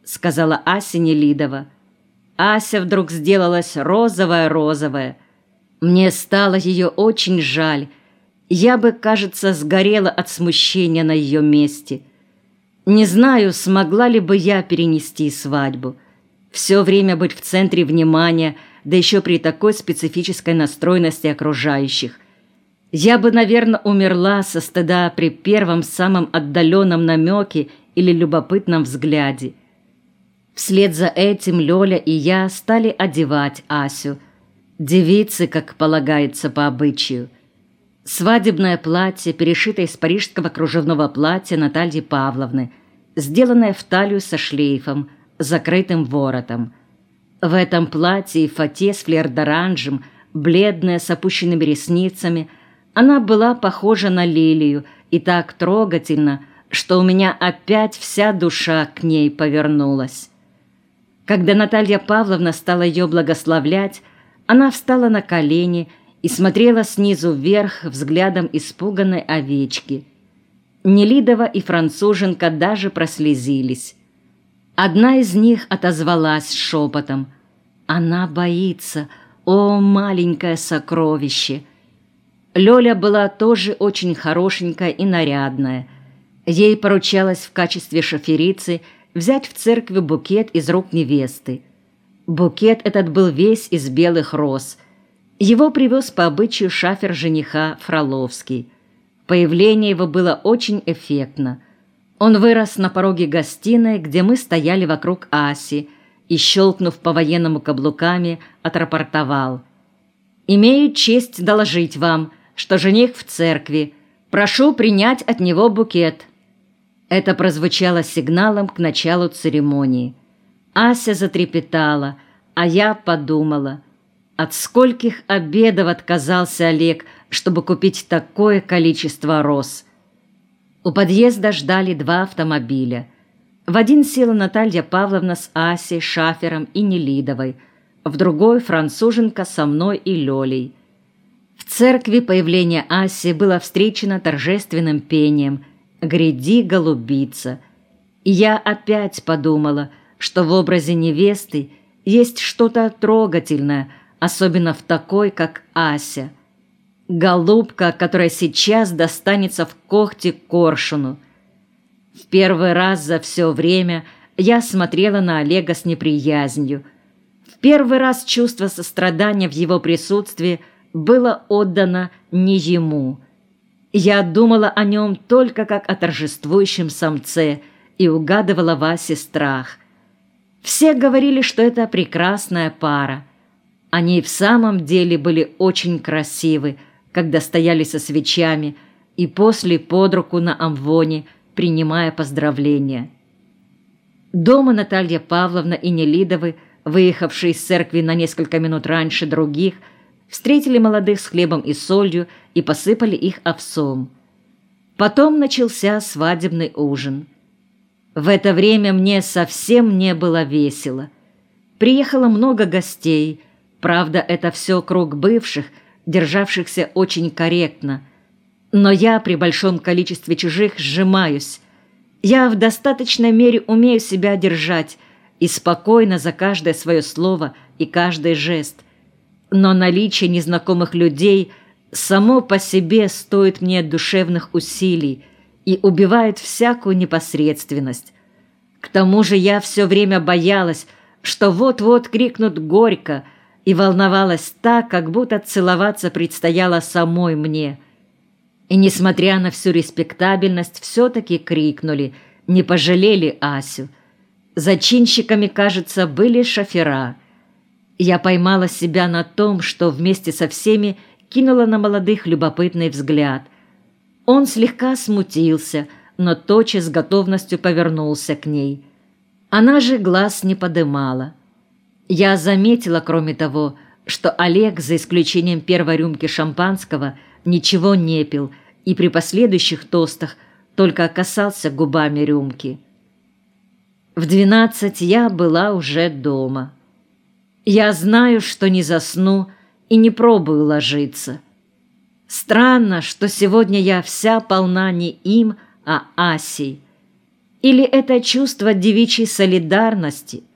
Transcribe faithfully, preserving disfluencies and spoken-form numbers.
— сказала Ася Нелидова. Ася вдруг сделалась розовая-розовая. Мне стало ее очень жаль. Я бы, кажется, сгорела от смущения на ее месте. Не знаю, смогла ли бы я перенести свадьбу. Все время быть в центре внимания, да еще при такой специфической настроенности окружающих. Я бы, наверное, умерла со стыда при первом самом отдаленном намеке или любопытном взгляде. Вслед за этим Лёля и я стали одевать Асю. Девицы, как полагается по обычаю. Свадебное платье, перешитое из парижского кружевного платья Натальи Павловны, сделанное в талию со шлейфом, закрытым воротом. В этом платье и фате с флер-д'оранжем, бледная, с опущенными ресницами, она была похожа на лилию и так трогательно, что у меня опять вся душа к ней повернулась. Когда Наталья Павловна стала ее благословлять, она встала на колени и смотрела снизу вверх взглядом испуганной овечки. Нелидова и француженка даже прослезились. Одна из них отозвалась шепотом: «Она боится, о, маленькое сокровище!» Лёля была тоже очень хорошенькая и нарядная. Ей поручалось в качестве шоферицы взять в церкви букет из рук невесты. Букет этот был весь из белых роз. Его привез по обычаю шафер жениха Фроловский. Появление его было очень эффектно. Он вырос на пороге гостиной, где мы стояли вокруг Аси, и, щелкнув по-военному каблуками, отрапортовал: «Имею честь доложить вам, что жених в церкви. Прошу принять от него букет». Это прозвучало сигналом к началу церемонии. Ася затрепетала, а я подумала: от скольких обедов отказался Олег, чтобы купить такое количество роз. У подъезда ждали два автомобиля. В один села Наталья Павловна с Асей, шафером и Нелидовой, в другой — француженка со мной и Лёлей. В церкви появление Аси было встречено торжественным пением «Гряди, голубица». И я опять подумала, что в образе невесты есть что-то трогательное, особенно в такой, как Ася. Голубка, которая сейчас достанется в когти коршуну. В первый раз за все время я смотрела на Олега с неприязнью. В первый раз чувство сострадания в его присутствии было отдано не ему. Я думала о нем только как о торжествующем самце и угадывала в Асе страх. Все говорили, что это прекрасная пара. Они и в самом деле были очень красивы, когда стояли со свечами и после под руку на амвоне, принимая поздравления. Дома Наталья Павловна и Нелидовы, выехавшие из церкви на несколько минут раньше других, встретили молодых с хлебом и солью и посыпали их овсом. Потом начался свадебный ужин. В это время мне совсем не было весело. Приехало много гостей, правда, это все круг бывших, державшихся очень корректно. Но я при большом количестве чужих сжимаюсь. Я в достаточной мере умею себя держать и спокойно за каждое свое слово и каждый жест. Но наличие незнакомых людей само по себе стоит мне душевных усилий и убивает всякую непосредственность. К тому же я все время боялась, что вот-вот крикнут горько, и волновалась так, как будто целоваться предстояло самой мне. И, несмотря на всю респектабельность, все-таки крикнули, не пожалели Асю. Зачинщиками, кажется, были шофера. Я поймала себя на том, что вместе со всеми кинула на молодых любопытный взгляд. Он слегка смутился, но тотчас с готовностью повернулся к ней. Она же глаз не подымала. Я заметила, кроме того, что Олег, за исключением первой рюмки шампанского, ничего не пил и при последующих тостах только касался губами рюмки. В двенадцать я была уже дома. Я знаю, что не засну и не пробую ложиться. Странно, что сегодня я вся полна не им, а Асей. Или это чувство девичьей солидарности,